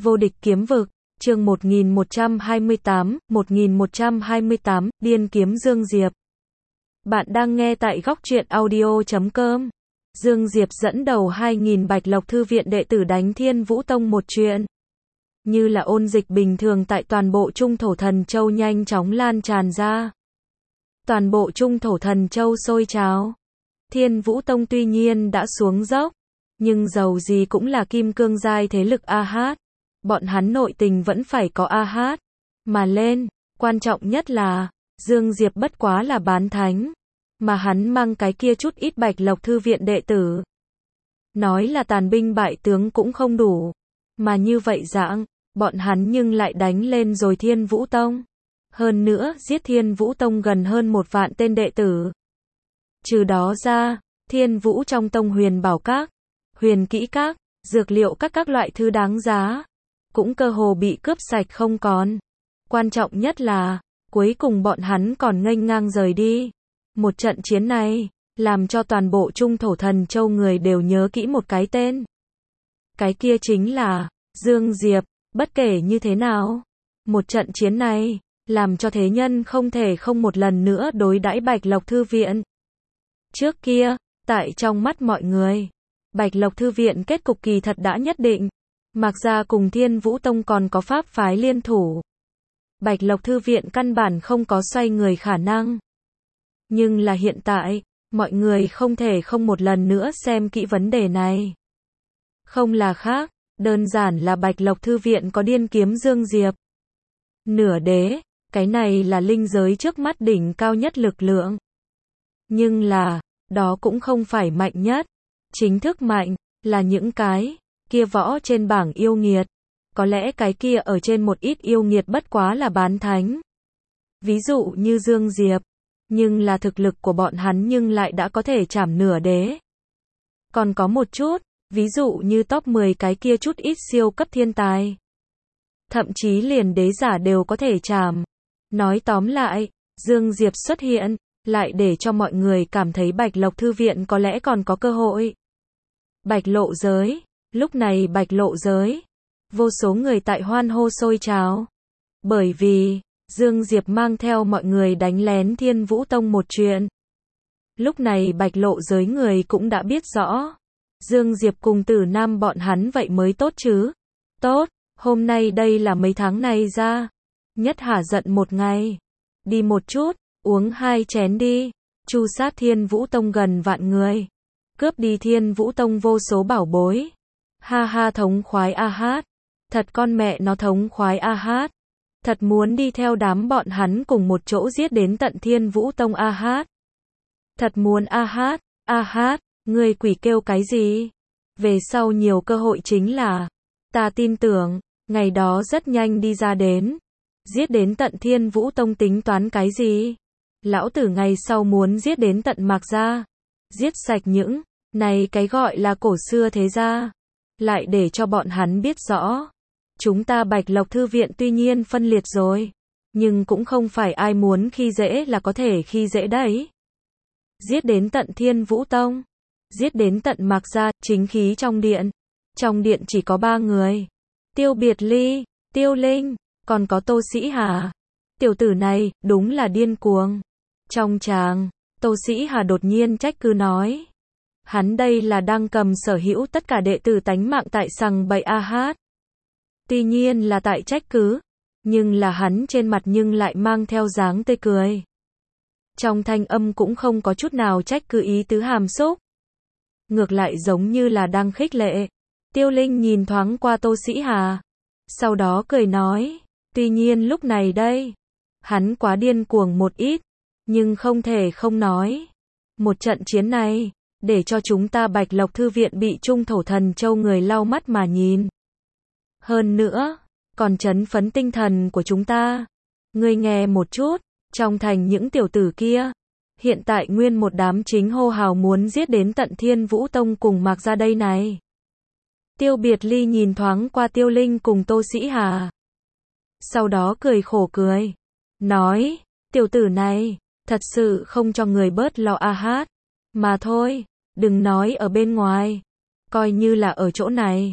Vô địch kiếm vực, chương 1128, Điên kiếm Dương Diệp. Bạn đang nghe tại góc truyện audio.com. Dương Diệp dẫn đầu 2000 Bạch Lộc Thư viện đệ tử đánh Thiên Vũ Tông một chuyện. Như là ôn dịch bình thường tại toàn bộ Trung Thổ Thần Châu nhanh chóng lan tràn ra. Toàn bộ Trung Thổ Thần Châu sôi trào. Thiên Vũ Tông tuy nhiên đã xuống dốc, nhưng dầu gì cũng là kim cương giai thế lực AH. Bọn hắn nội tình vẫn phải có AH mà lên, quan trọng nhất là Dương Diệp bất quá là bán thánh, mà hắn mang cái kia chút ít Bạch Lộc Thư viện đệ tử. Nói là tàn binh bại tướng cũng không đủ, mà như vậy dạng, bọn hắn nhưng lại đánh lên rồi Thiên Vũ Tông. Hơn nữa, giết Thiên Vũ Tông gần hơn 1 vạn tên đệ tử. Trừ đó ra, Thiên Vũ trong tông huyền bảo các, huyền kỹ các, dược liệu các loại thứ đáng giá, cũng cơ hồ bị cướp sạch không còn. Quan trọng nhất là, cuối cùng bọn hắn còn nghênh ngang rời đi. Một trận chiến này, làm cho toàn bộ Trung Thổ Thần Châu người đều nhớ kỹ một cái tên. Cái kia chính là Dương Diệp. Bất kể như thế nào, một trận chiến này, làm cho thế nhân không thể không một lần nữa đối đãi Bạch Lộc Thư viện. Trước kia, tại trong mắt mọi người, Bạch Lộc Thư viện kết cục kỳ thật đã nhất định. Mạc Gia cùng Thiên Vũ Tông còn có pháp phái liên thủ. Bạch Lộc Thư viện căn bản không có xoay người khả năng. Nhưng là hiện tại, mọi người không thể không một lần nữa xem kỹ vấn đề này. Không là khác, đơn giản là Bạch Lộc Thư viện có điên kiếm Dương Diệp. Nửa đế, cái này là linh giới trước mắt đỉnh cao nhất lực lượng. Nhưng là, đó cũng không phải mạnh nhất. Chính thức mạnh, là những cái kia võ trên bảng yêu nghiệt. Có lẽ cái kia ở trên một ít yêu nghiệt bất quá là bán thánh. Ví dụ như Dương Diệp. Nhưng là thực lực của bọn hắn nhưng lại đã có thể chảm nửa đế. Còn có một chút, ví dụ như top 10 cái kia chút ít siêu cấp thiên tài. Thậm chí liền đế giả đều có thể chảm. Nói tóm lại, Dương Diệp xuất hiện, lại để cho mọi người cảm thấy Bạch Lộc Thư viện có lẽ còn có cơ hội. Bạch lộ giới. Lúc này Bạch lộ giới, vô số người tại hoan hô sôi trào. Bởi vì, Dương Diệp mang theo mọi người đánh lén Thiên Vũ Tông một chuyện. Lúc này Bạch lộ giới người cũng đã biết rõ. Dương Diệp cùng Tử Nam bọn hắn vậy mới tốt chứ. Tốt, hôm nay đây là mấy tháng này ra. Nhất hả giận một ngày. Đi một chút, uống 2 chén đi. Chu sát Thiên Vũ Tông gần vạn người. Cướp đi Thiên Vũ Tông vô số bảo bối. Ha ha thống khoái AH. Thật con mẹ nó thống khoái AH. Thật muốn đi theo đám bọn hắn cùng một chỗ giết đến tận Thiên Vũ Tông AH. Thật muốn AH, AH, người quỷ kêu cái gì? Về sau nhiều cơ hội chính là, ta tin tưởng, ngày đó rất nhanh đi ra đến. Giết đến tận Thiên Vũ Tông tính toán cái gì? Lão tử ngày sau muốn giết đến tận Mạc Gia. Giết sạch những, này cái gọi là cổ xưa thế gia. Lại để cho bọn hắn biết rõ. Chúng ta Bạch Lộc Thư viện tuy nhiên phân liệt rồi. Nhưng cũng không phải ai muốn khi dễ là có thể khi dễ đấy. Giết đến tận Thiên Vũ Tông. Giết đến tận Mạc Gia, chính khí trong điện. Trong điện chỉ có 3 người. Tiêu Biệt Ly, Tiêu Linh, còn có Tô Sĩ Hà. Tiểu tử này, đúng là điên cuồng. Trong tràng, Tô Sĩ Hà đột nhiên trách cứ nói. Hắn đây là đang cầm sở hữu tất cả đệ tử tánh mạng tại sằng bậy AH. Tuy nhiên là tại trách cứ, nhưng là hắn trên mặt nhưng lại mang theo dáng tươi cười. Trong thanh âm cũng không có chút nào trách cứ ý tứ hàm xúc. Ngược lại giống như là đang khích lệ. Tiêu Linh nhìn thoáng qua Tô Sĩ Hà. Sau đó cười nói, tuy nhiên lúc này đây, hắn quá điên cuồng một ít, nhưng không thể không nói. Một trận chiến này, để cho chúng ta Bạch Lộc Thư viện bị Trung Thổ Thần Châu người lau mắt mà nhìn. Hơn nữa, còn trấn phấn tinh thần của chúng ta. Ngươi nghe một chút, trong thành những tiểu tử kia, hiện tại nguyên một đám chính hô hào muốn giết đến tận Thiên Vũ Tông cùng Mạc Gia đây này. Tiêu Biệt Ly nhìn thoáng qua Tiêu Linh cùng Tô Sĩ Hà. Sau đó cười khổ cười. Nói, tiểu tử này, thật sự không cho người bớt lo AH. Mà thôi, đừng nói ở bên ngoài. Coi như là ở chỗ này.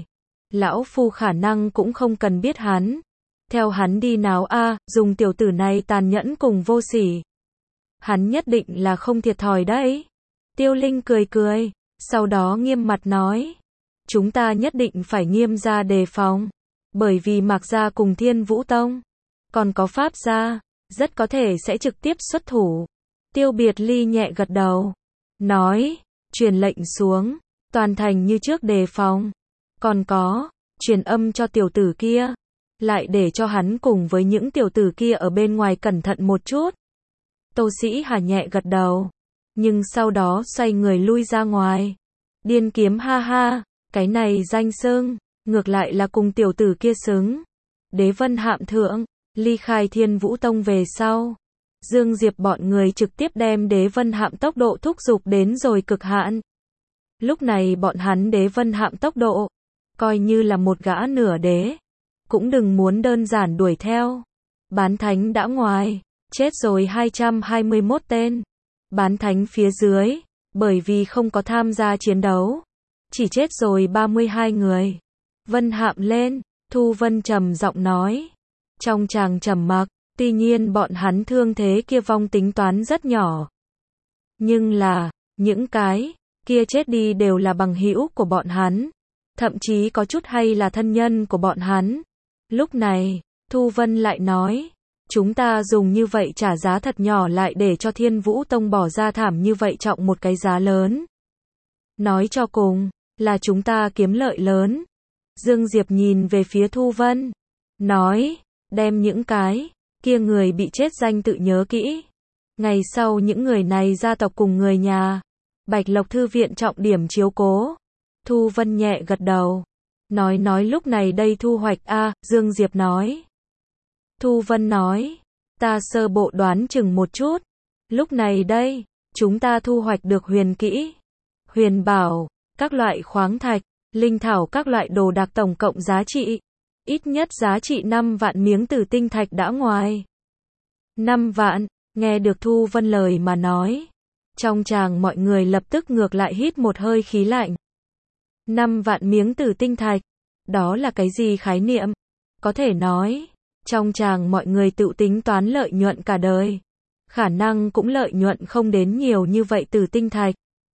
Lão phu khả năng cũng không cần biết hắn. Theo hắn đi nào a, dùng tiểu tử này tàn nhẫn cùng vô sỉ. Hắn nhất định là không thiệt thòi đấy. Tiêu Linh cười cười, sau đó nghiêm mặt nói. Chúng ta nhất định phải nghiêm ra đề phòng. Bởi vì Mạc gia cùng Thiên Vũ Tông, còn có Pháp gia, rất có thể sẽ trực tiếp xuất thủ. Tiêu Biệt Ly nhẹ gật đầu, nói, truyền lệnh xuống, toàn thành như trước đề phòng. Còn có, truyền âm cho tiểu tử kia, lại để cho hắn cùng với những tiểu tử kia ở bên ngoài cẩn thận một chút. Tô Sĩ Hà nhẹ gật đầu, nhưng sau đó xoay người lui ra ngoài. Điên Kiếm ha ha, cái này danh xưng, ngược lại là cùng tiểu tử kia xứng. Đế Vân Hạm thượng, ly khai Thiên Vũ Tông về sau, Dương Diệp bọn người trực tiếp đem Đế Vân Hạm tốc độ thúc giục đến rồi cực hạn. Lúc này bọn hắn Đế Vân Hạm tốc độ, coi như là một gã nửa đế, cũng đừng muốn đơn giản đuổi theo. Bán thánh đã ngoài, chết rồi 221 tên. Bán thánh phía dưới, bởi vì không có tham gia chiến đấu, chỉ chết rồi 32 người. Vân Hạm lên, Thu Vân trầm giọng nói. Trong tràng trầm mặc, tuy nhiên bọn hắn thương thế kia vong tính toán rất nhỏ. Nhưng là, những cái kia chết đi đều là bằng hữu của bọn hắn, thậm chí có chút hay là thân nhân của bọn hắn. Lúc này, Thu Vân lại nói, chúng ta dùng như vậy trả giá thật nhỏ lại để cho Thiên Vũ Tông bỏ ra thảm như vậy trọng một cái giá lớn. Nói cho cùng, là chúng ta kiếm lợi lớn. Dương Diệp nhìn về phía Thu Vân, nói, đem những cái kia người bị chết danh tự nhớ kỹ. Ngày sau những người này gia tộc cùng người nhà, Bạch Lộc Thư viện trọng điểm chiếu cố. Thu Vân nhẹ gật đầu, nói lúc này đây thu hoạch a, Dương Diệp nói. Thu Vân nói, ta sơ bộ đoán chừng một chút. Lúc này đây, chúng ta thu hoạch được huyền kỹ, huyền bảo, các loại khoáng thạch, linh thảo các loại đồ đạc tổng cộng giá trị, ít nhất giá trị 5 vạn miếng tử tinh thạch đã ngoài. 5 vạn, nghe được Thu Vân lời mà nói. Trong tràng mọi người lập tức ngược lại hít một hơi khí lạnh. 5 vạn miếng tử tinh thạch, đó là cái gì khái niệm? Có thể nói, trong tràng mọi người tự tính toán lợi nhuận cả đời, khả năng cũng lợi nhuận không đến nhiều như vậy tử tinh thạch.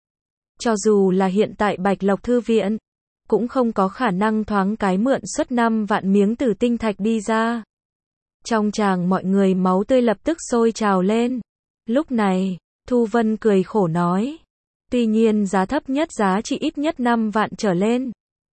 Cho dù là hiện tại Bạch Lộc Thư viện, cũng không có khả năng thoáng cái mượn suất 5 vạn miếng tử tinh thạch đi ra. Trong tràng mọi người máu tươi lập tức sôi trào lên. Lúc này, Thu Vân cười khổ nói, tuy nhiên giá thấp nhất giá trị ít nhất 5 vạn trở lên.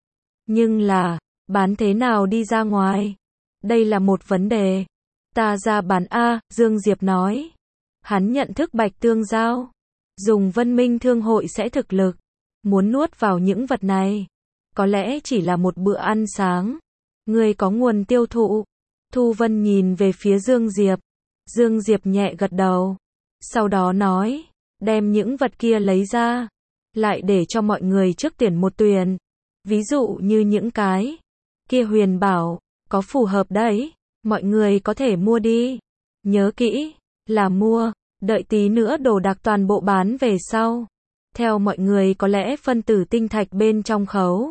Nhưng là, bán thế nào đi ra ngoài? Đây là một vấn đề. Ta ra bán a, Dương Diệp nói. Hắn nhận thức Bạch Tương Giao, dùng Vân Minh Thương hội sẽ thực lực, muốn nuốt vào những vật này, có lẽ chỉ là một bữa ăn sáng. Người có nguồn tiêu thụ. Thu Vân nhìn về phía Dương Diệp. Dương Diệp nhẹ gật đầu, sau đó nói, đem những vật kia lấy ra, lại để cho mọi người trước tuyển một tuyển. Ví dụ như những cái kia huyền bảo, có phù hợp đấy, mọi người có thể mua đi. Nhớ kỹ, là mua, đợi tí nữa đồ đạc toàn bộ bán về sau. Theo mọi người có lẽ phân tử tinh thạch bên trong khấu.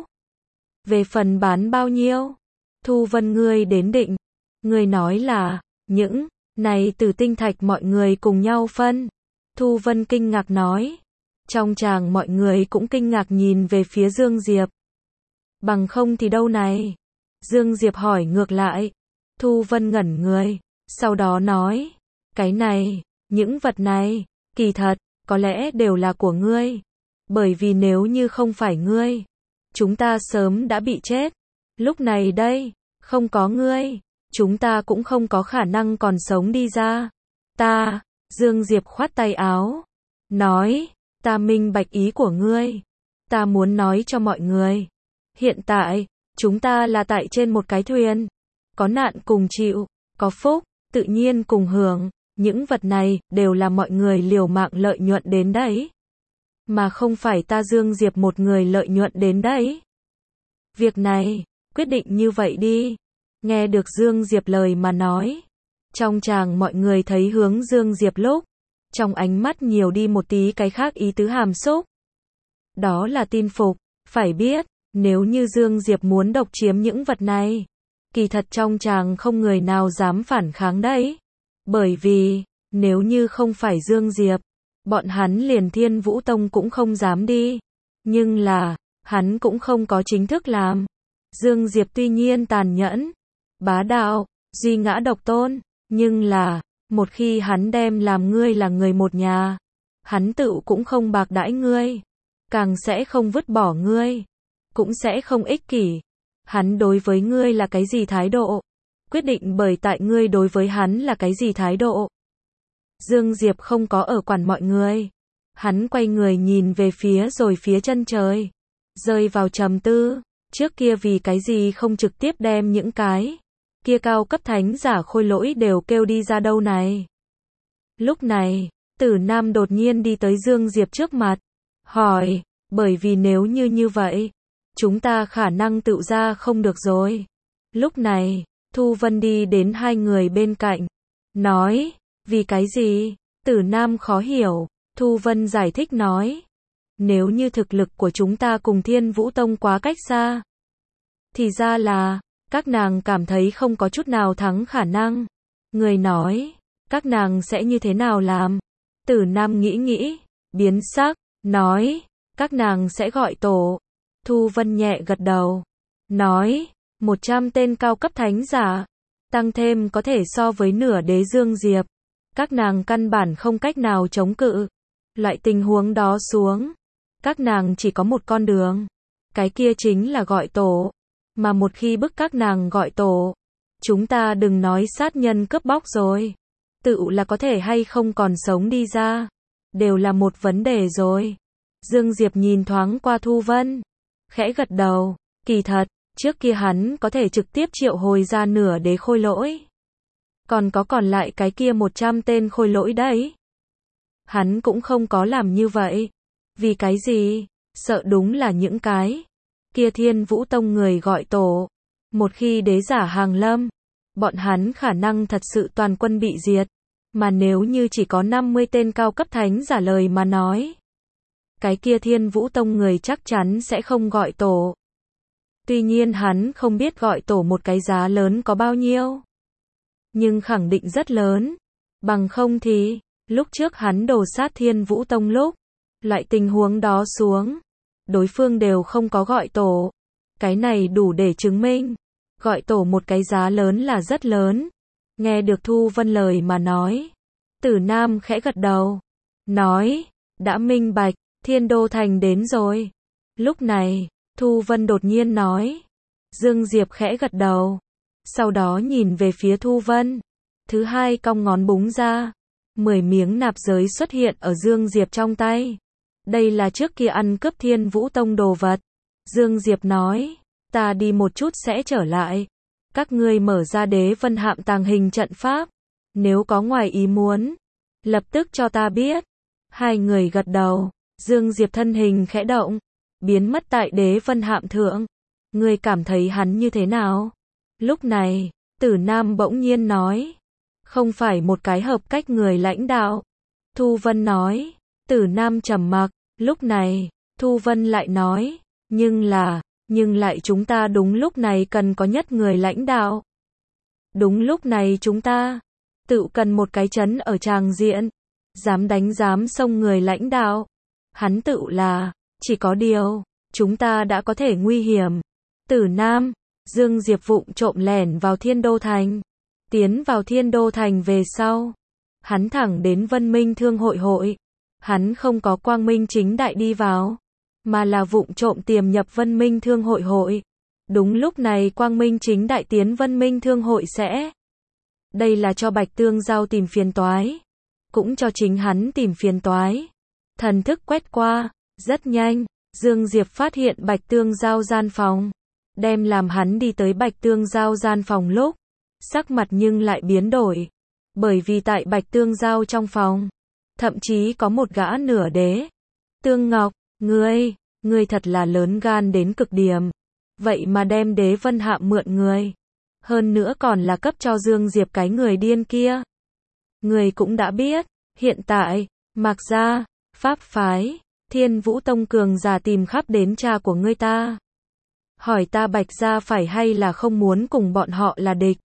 Về phần bán bao nhiêu? Thu Vân ngươi đến định. Ngươi nói là, những này tử tinh thạch mọi người cùng nhau phân. Thu Vân kinh ngạc nói. Trong tràng mọi người cũng kinh ngạc nhìn về phía Dương Diệp. Bằng không thì đâu này? Dương Diệp hỏi ngược lại. Thu Vân ngẩn người, sau đó nói, cái này, những vật này, kỳ thật, có lẽ đều là của ngươi. Bởi vì nếu như không phải ngươi, chúng ta sớm đã bị chết. Lúc này đây, không có ngươi, chúng ta cũng không có khả năng còn sống đi ra. Ta, Dương Diệp khoát tay áo, nói, ta minh bạch ý của ngươi. Ta muốn nói cho mọi người, hiện tại, chúng ta là tại trên một cái thuyền, có nạn cùng chịu, có phúc, tự nhiên cùng hưởng. Những vật này, đều là mọi người liều mạng lợi nhuận đến đấy. Mà không phải ta Dương Diệp một người lợi nhuận đến đấy. Việc này, quyết định như vậy đi. Nghe được Dương Diệp lời mà nói. Trong tràng mọi người thấy hướng Dương Diệp lúc, trong ánh mắt nhiều đi một tí cái khác ý tứ hàm xúc. Đó là tin phục, phải biết, Nếu như Dương Diệp muốn độc chiếm những vật này, kỳ thật trong chàng không người nào dám phản kháng đấy. Bởi vì, nếu như không phải Dương Diệp, bọn hắn liền Thiên Vũ Tông cũng không dám đi. Nhưng là, hắn cũng không có chính thức làm. Dương Diệp tuy nhiên tàn nhẫn, bá đạo, duy ngã độc tôn, nhưng là, một khi hắn đem làm ngươi là người một nhà, hắn tự cũng không bạc đãi ngươi, càng sẽ không vứt bỏ ngươi, cũng sẽ không ích kỷ. Hắn đối với ngươi là cái gì thái độ? Quyết định bởi tại ngươi đối với hắn là cái gì thái độ? Dương Diệp không có ở quản mọi người. Hắn quay người nhìn về phía chân trời, rơi vào trầm tư. Trước kia vì cái gì không trực tiếp đem những cái kia cao cấp thánh giả khôi lỗi đều kêu đi ra đâu này? Lúc này, Tử Nam đột nhiên đi tới Dương Diệp trước mặt, hỏi, bởi vì nếu như vậy, chúng ta khả năng tự ra không được rồi. Lúc này, Thu Vân đi đến hai người bên cạnh, nói, vì cái gì? Tử Nam khó hiểu, Thu Vân giải thích nói, nếu như thực lực của chúng ta cùng Thiên Vũ Tông quá cách xa, thì ra là, các nàng cảm thấy không có chút nào thắng khả năng. Người nói, các nàng sẽ như thế nào làm? Tử Nam nghĩ, biến sắc, nói, các nàng sẽ gọi tổ. Thu Vân nhẹ gật đầu, nói, 100 tên cao cấp thánh giả, tăng thêm có thể so với nửa đế Dương Diệp. Các nàng căn bản không cách nào chống cự. Loại tình huống đó xuống, các nàng chỉ có một con đường. Cái kia chính là gọi tổ. Mà một khi bức các nàng gọi tổ, chúng ta đừng nói sát nhân cướp bóc rồi. Tự là có thể hay không còn sống đi ra, đều là một vấn đề rồi. Dương Diệp nhìn thoáng qua Thu Vân, khẽ gật đầu, kỳ thật, trước kia hắn có thể trực tiếp triệu hồi ra nửa đế khôi lỗi. Còn lại cái kia 100 tên khôi lỗi đấy. Hắn cũng không có làm như vậy. Vì cái gì? Sợ đúng là những cái kia Thiên Vũ Tông người gọi tổ. Một khi đế giả hàng lâm, bọn hắn khả năng thật sự toàn quân bị diệt. Mà nếu như chỉ có 50 tên cao cấp thánh giả lời mà nói, cái kia Thiên Vũ Tông người chắc chắn sẽ không gọi tổ. Tuy nhiên hắn không biết gọi tổ một cái giá lớn có bao nhiêu, nhưng khẳng định rất lớn. Bằng không thì, lúc trước hắn đổ sát Thiên Vũ Tông lúc, loại tình huống đó xuống, đối phương đều không có gọi tổ. Cái này đủ để chứng minh, gọi tổ một cái giá lớn là rất lớn. Nghe được Thu Vân lời mà nói, Tử Nam khẽ gật đầu, nói, đã minh bạch, Thiên Đô Thành đến rồi. Lúc này, Thu Vân đột nhiên nói, Dương Diệp khẽ gật đầu, sau đó nhìn về phía Thu Vân, thứ hai cong ngón búng ra, 10 miếng nạp giới xuất hiện ở Dương Diệp trong tay. Đây là trước kia ăn cướp Thiên Vũ Tông đồ vật. Dương Diệp nói, ta đi một chút sẽ trở lại. Các ngươi mở ra Đế Vân Hạm tàng hình trận pháp. Nếu có ngoài ý muốn, lập tức cho ta biết. Hai người gật đầu, Dương Diệp thân hình khẽ động, biến mất tại Đế Vân Hạm thượng. Ngươi cảm thấy hắn như thế nào? Lúc này, Tử Nam bỗng nhiên nói, không phải một cái hợp cách người lãnh đạo. Thu Vân nói, Tử Nam trầm mặc, lúc này, Thu Vân lại nói, nhưng lại chúng ta đúng lúc này cần có nhất người lãnh đạo. Đúng lúc này chúng ta, tự cần một cái trấn ở tràng diện, dám đánh dám xông người lãnh đạo. Hắn tự là, chỉ có điều, chúng ta đã có thể nguy hiểm. Tử Nam, Dương Diệp vụng trộm lẻn vào Thiên Đô Thành. Tiến vào Thiên Đô Thành về sau, hắn thẳng đến Vân Minh Thương hội. Hắn không có quang minh chính đại đi vào, mà là vụng trộm tiềm nhập Vân Minh Thương hội. Đúng lúc này quang minh chính đại tiến Vân Minh Thương hội sẽ. Đây là cho Bạch Tương Giao tìm phiền toái, cũng cho chính hắn tìm phiền toái. Thần thức quét qua, rất nhanh, Dương Diệp phát hiện Bạch Tương Giao gian phòng. Đem làm hắn đi tới Bạch Tương Giao gian phòng lúc, sắc mặt nhưng lại biến đổi. Bởi vì tại Bạch Tương Giao trong phòng, thậm chí có một gã nửa đế. Tương Ngọc, ngươi thật là lớn gan đến cực điểm. Vậy mà đem Đế Vân Hạm mượn người. Hơn nữa còn là cấp cho Dương Diệp cái người điên kia. Người cũng đã biết, hiện tại, Mạc Gia, Pháp Phái, Thiên Vũ Tông cường giả tìm khắp đến cha của ngươi ta. hỏi ta Bạch gia phải hay là không muốn cùng bọn họ là địch.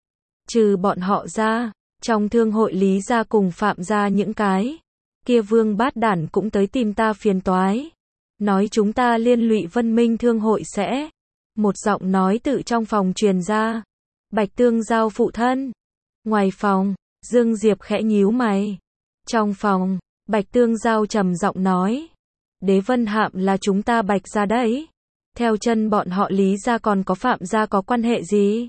Trừ bọn họ ra, trong thương hội Lý gia cùng Phạm gia những cái kia vương bát đản cũng tới tìm ta phiền toái. Nói chúng ta liên lụy Vân Minh thương hội sẽ. Một giọng nói tự trong phòng truyền ra. Bạch Tương Giao phụ thân. Ngoài phòng, Dương Diệp khẽ nhíu mày. Trong phòng, Bạch Tương Giao trầm giọng nói. Đế Vân Hạm là chúng ta Bạch gia đấy. Theo chân bọn họ Lý gia còn có Phạm gia có quan hệ gì?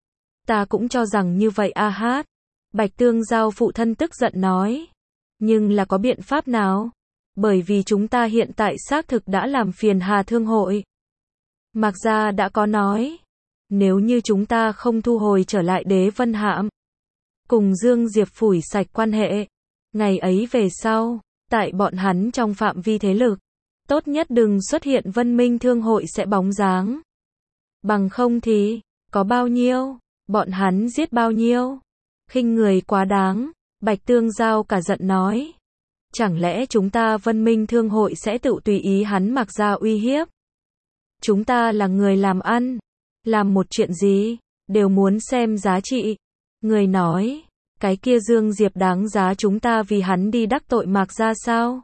Ta cũng cho rằng như vậy a hát. Bạch Tương Giao phụ thân tức giận nói. Nhưng là có biện pháp nào? Bởi vì chúng ta hiện tại xác thực đã làm phiền Hà Thương hội. Mạc gia đã có nói. Nếu như chúng ta không thu hồi trở lại Đế Vân Hạm. Cùng Dương Diệp phủi sạch quan hệ. Ngày ấy về sau, tại bọn hắn trong phạm vi thế lực. Tốt nhất đừng xuất hiện Vân Minh thương hội sẽ bóng dáng. Bằng không thì, có bao nhiêu, bọn hắn giết bao nhiêu. Khinh người quá đáng, Bạch Tương Giao cả giận nói. Chẳng lẽ chúng ta Vân Minh thương hội sẽ tự tùy ý hắn Mạc gia uy hiếp? Chúng ta là người làm ăn, làm một chuyện gì, đều muốn xem giá trị. Người nói, cái kia Dương Diệp đáng giá chúng ta vì hắn đi đắc tội Mạc gia sao?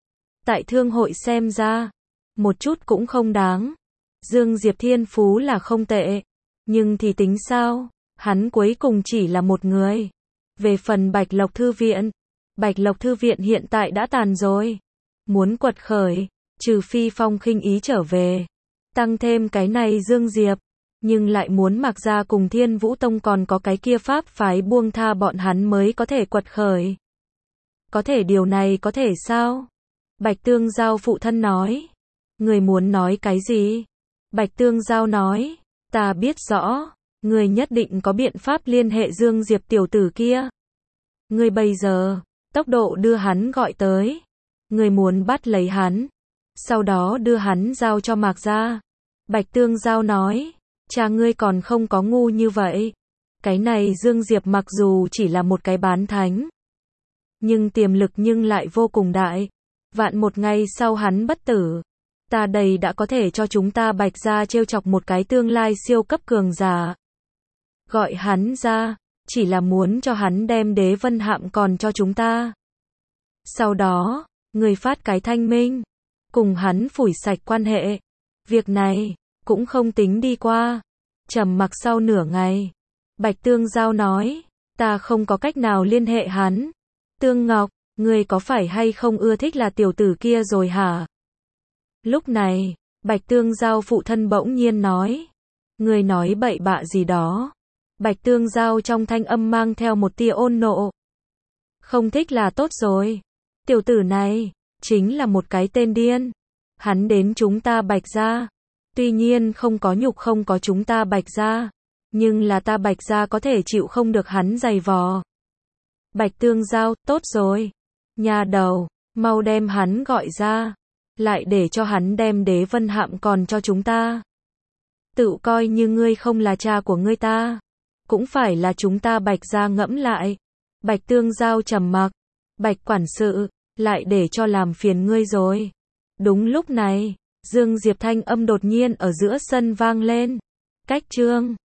Tại thương hội xem ra, một chút cũng không đáng. Dương Diệp thiên phú là không tệ, nhưng thì tính sao? Hắn cuối cùng chỉ là một người. Về phần Bạch Lộc Thư viện, Bạch Lộc Thư viện hiện tại đã tàn rồi. Muốn quật khởi, trừ phi Phong Khinh Ý trở về. Tăng thêm cái này Dương Diệp, nhưng lại muốn Mạc gia cùng Thiên Vũ Tông còn có cái kia pháp phái buông tha bọn hắn mới có thể quật khởi. Có thể điều này có thể sao? Bạch Tương Giao phụ thân nói. Người muốn nói cái gì? Bạch Tương Giao nói. Ta biết rõ, người nhất định có biện pháp liên hệ Dương Diệp tiểu tử kia. Người bây giờ, tốc độ đưa hắn gọi tới. Người muốn bắt lấy hắn, sau đó đưa hắn giao cho Mạc gia. Bạch Tương Giao nói. Cha ngươi còn không có ngu như vậy. Cái này Dương Diệp mặc dù chỉ là một cái bán thánh, nhưng tiềm lực nhưng lại vô cùng đại. Vạn một ngày sau hắn bất tử, ta đây đã có thể cho chúng ta Bạch gia trêu chọc một cái tương lai siêu cấp cường giả. Gọi hắn ra, chỉ là muốn cho hắn đem Đế Vân Hạm còn cho chúng ta. Sau đó, người phát cái thanh minh, cùng hắn phủi sạch quan hệ. Việc này, cũng không tính đi qua. Trầm mặc sau nửa ngày, Bạch Tương Giao nói, ta không có cách nào liên hệ hắn. Tương Ngọc, ngươi có phải hay không ưa thích là tiểu tử kia rồi hả? Lúc này, Bạch Tương Giao phụ thân bỗng nhiên nói. Ngươi nói bậy bạ gì đó. Bạch Tương Giao trong thanh âm mang theo một tia ôn nộ. Không thích là tốt rồi. Tiểu tử này, chính là một cái tên điên. Hắn đến chúng ta Bạch gia. Tuy nhiên không có nhục không có chúng ta Bạch gia. Nhưng là ta Bạch gia có thể chịu không được hắn giày vò. Bạch Tương Giao, tốt rồi. Nhà đầu, mau đem hắn gọi ra. Lại để cho hắn đem Đế Vân Hạm còn cho chúng ta. Tự coi như ngươi không là cha của ngươi ta. Cũng phải là chúng ta Bạch gia ngẫm lại. Bạch Tương Giao trầm mặc. Bạch quản sự, lại để cho làm phiền ngươi rồi. Đúng lúc này, Dương Diệp thanh âm đột nhiên ở giữa sân vang lên. Cách chương